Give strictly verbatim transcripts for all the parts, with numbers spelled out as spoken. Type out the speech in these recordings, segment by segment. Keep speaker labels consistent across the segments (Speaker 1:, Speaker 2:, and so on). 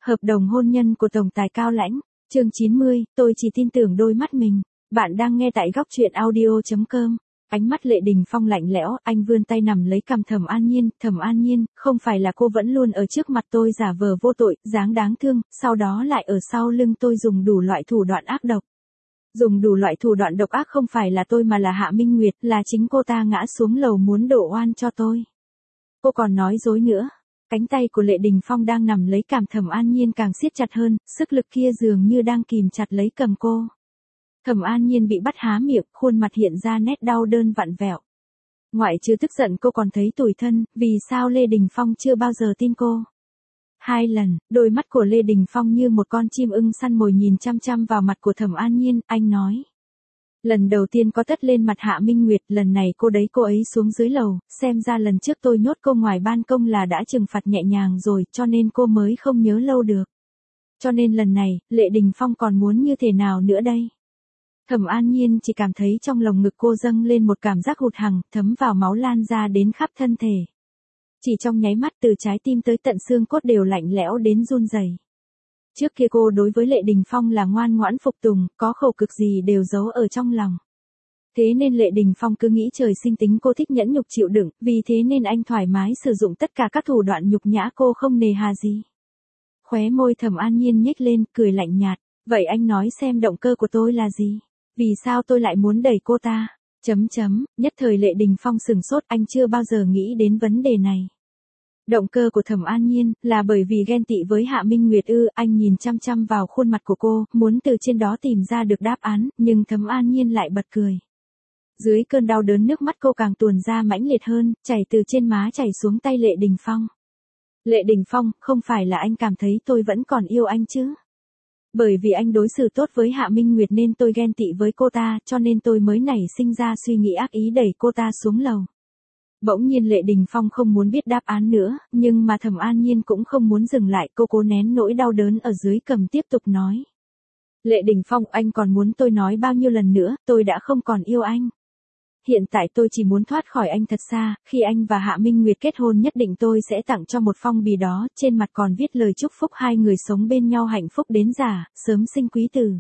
Speaker 1: Hợp đồng hôn nhân của tổng tài Cao Lãnh, chương chín mươi, tôi chỉ tin tưởng đôi mắt mình. Bạn đang nghe tại góc truyện audio chấm com. Ánh mắt Lệ Đình Phong lạnh lẽo, anh vươn tay nắm lấy cằm Thẩm An Nhiên, "Thẩm An Nhiên, không phải là cô vẫn luôn ở trước mặt tôi giả vờ vô tội, dáng đáng thương, sau đó lại ở sau lưng tôi dùng đủ loại thủ đoạn ác độc." Dùng đủ loại thủ đoạn độc ác không phải là tôi mà là Hạ Minh Nguyệt, là chính cô ta ngã xuống lầu muốn đổ oan cho tôi. Cô còn nói dối nữa. Cánh tay của Lệ Đình Phong đang nắm lấy cằm Thẩm An Nhiên càng siết chặt hơn, sức lực kia dường như đang kìm chặt lấy cầm cô. Thẩm An Nhiên bị bắt há miệng, khuôn mặt hiện ra nét đau đớn vặn vẹo. Ngoại trừ tức giận cô còn thấy tủi thân, vì sao Lê Đình Phong chưa bao giờ tin cô. Hai lần, đôi mắt của Lê Đình Phong như một con chim ưng săn mồi nhìn chăm chăm vào mặt của Thẩm An Nhiên, anh nói. Lần đầu tiên có tất lên mặt Hạ Minh Nguyệt, lần này cô đấy cô ấy xuống dưới lầu, xem ra lần trước tôi nhốt cô ngoài ban công là đã trừng phạt nhẹ nhàng rồi, cho nên cô mới không nhớ lâu được. Cho nên lần này, Lệ Đình Phong còn muốn như thế nào nữa đây? Thẩm An Nhiên chỉ cảm thấy trong lồng ngực cô dâng lên một cảm giác hụt hẫng, thấm vào máu lan ra đến khắp thân thể. Chỉ trong nháy mắt từ trái tim tới tận xương cốt đều lạnh lẽo đến run rẩy. Trước kia cô đối với Lệ Đình Phong là ngoan ngoãn phục tùng, có khổ cực gì đều giấu ở trong lòng. Thế nên Lệ Đình Phong cứ nghĩ trời sinh tính cô thích nhẫn nhục chịu đựng, vì thế nên anh thoải mái sử dụng tất cả các thủ đoạn nhục nhã cô không nề hà gì. Khóe môi Thẩm An Nhiên nhếch lên, cười lạnh nhạt, "Vậy anh nói xem động cơ của tôi là gì? Vì sao tôi lại muốn đẩy cô ta?" Chấm chấm, nhất thời Lệ Đình Phong sừng sốt, anh chưa bao giờ nghĩ đến vấn đề này. Động cơ của Thẩm An Nhiên là bởi vì ghen tị với Hạ Minh Nguyệt ư? Anh nhìn chăm chăm vào khuôn mặt của cô, muốn từ trên đó tìm ra được đáp án, nhưng Thẩm An Nhiên lại bật cười. Dưới cơn đau đớn nước mắt cô càng tuôn ra mãnh liệt hơn, chảy từ trên má chảy xuống tay Lệ Đình Phong. "Lệ Đình Phong, không phải là anh cảm thấy tôi vẫn còn yêu anh chứ? Bởi vì anh đối xử tốt với Hạ Minh Nguyệt nên tôi ghen tị với cô ta, cho nên tôi mới nảy sinh ra suy nghĩ ác ý đẩy cô ta xuống lầu." Bỗng nhiên Lệ Đình Phong không muốn biết đáp án nữa, nhưng mà Thẩm An Nhiên cũng không muốn dừng lại, cô cố nén nỗi đau đớn ở dưới cằm tiếp tục nói. "Lệ Đình Phong, anh còn muốn tôi nói bao nhiêu lần nữa, tôi đã không còn yêu anh. Hiện tại tôi chỉ muốn thoát khỏi anh thật xa, khi anh và Hạ Minh Nguyệt kết hôn nhất định tôi sẽ tặng cho một phong bì đó, trên mặt còn viết lời chúc phúc hai người sống bên nhau hạnh phúc đến già, sớm sinh quý tử."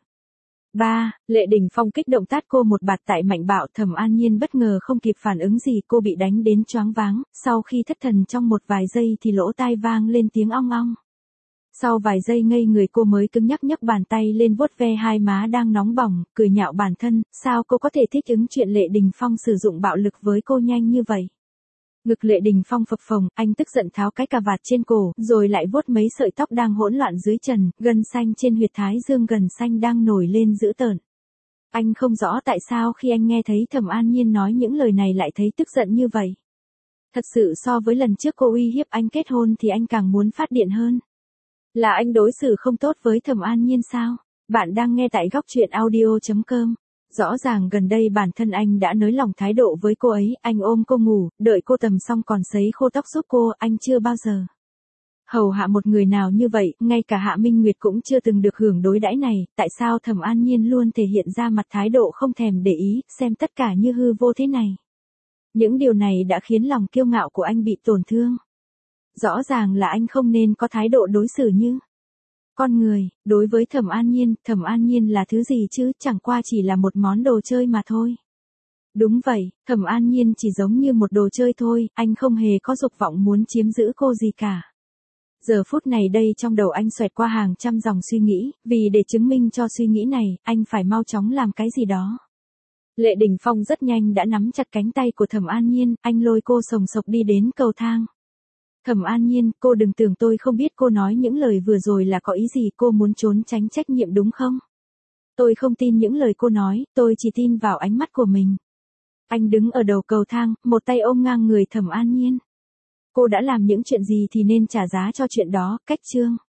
Speaker 1: Ba, Lệ Đình Phong kích động tát cô một bạt tại mạnh bạo. Thẩm An Nhiên bất ngờ không kịp phản ứng gì, cô bị đánh đến choáng váng, sau khi thất thần trong một vài giây thì lỗ tai vang lên tiếng ong ong. Sau vài giây ngây người cô mới cứng nhắc nhấc bàn tay lên vuốt ve hai má đang nóng bỏng, cười nhạo bản thân, sao cô có thể thích ứng chuyện Lệ Đình Phong sử dụng bạo lực với cô nhanh như vậy. Ngực Lệ Đình Phong phập phồng, anh tức giận tháo cái cà vạt trên cổ, rồi lại vuốt mấy sợi tóc đang hỗn loạn dưới trần, gân xanh trên huyệt thái dương gần xanh đang nổi lên dữ tợn. Anh không rõ tại sao khi anh nghe thấy Thẩm An Nhiên nói những lời này lại thấy tức giận như vậy. Thật sự so với lần trước cô uy hiếp anh kết hôn thì anh càng muốn phát điện hơn. Là anh đối xử không tốt với Thẩm An Nhiên sao? Bạn đang nghe tại góc truyện audio chấm com. Rõ ràng gần đây bản thân anh đã nới lỏng thái độ với cô ấy, anh ôm cô ngủ, đợi cô tầm xong còn sấy khô tóc giúp cô, anh chưa bao giờ hầu hạ một người nào như vậy, ngay cả Hạ Minh Nguyệt cũng chưa từng được hưởng đối đãi này, tại sao Thẩm An Nhiên luôn thể hiện ra mặt thái độ không thèm để ý, xem tất cả như hư vô thế này. Những điều này đã khiến lòng kiêu ngạo của anh bị tổn thương. Rõ ràng là anh không nên có thái độ đối xử như con người. Đối với Thẩm An Nhiên, Thẩm An Nhiên là thứ gì chứ, chẳng qua chỉ là một món đồ chơi mà thôi. Đúng vậy, Thẩm An Nhiên chỉ giống như một đồ chơi thôi, anh không hề có dục vọng muốn chiếm giữ cô gì cả. Giờ phút này đây trong đầu anh xoẹt qua hàng trăm dòng suy nghĩ, vì để chứng minh cho suy nghĩ này, anh phải mau chóng làm cái gì đó. Lệ Đình Phong rất nhanh đã nắm chặt cánh tay của Thẩm An Nhiên, anh lôi cô sồng sộc đi đến cầu thang. "Thẩm An Nhiên, cô đừng tưởng tôi không biết cô nói những lời vừa rồi là có ý gì, cô muốn trốn tránh trách nhiệm đúng không? Tôi không tin những lời cô nói, tôi chỉ tin vào ánh mắt của mình." Anh đứng ở đầu cầu thang, một tay ôm ngang người Thẩm An Nhiên. "Cô đã làm những chuyện gì thì nên trả giá cho chuyện đó, cách chương."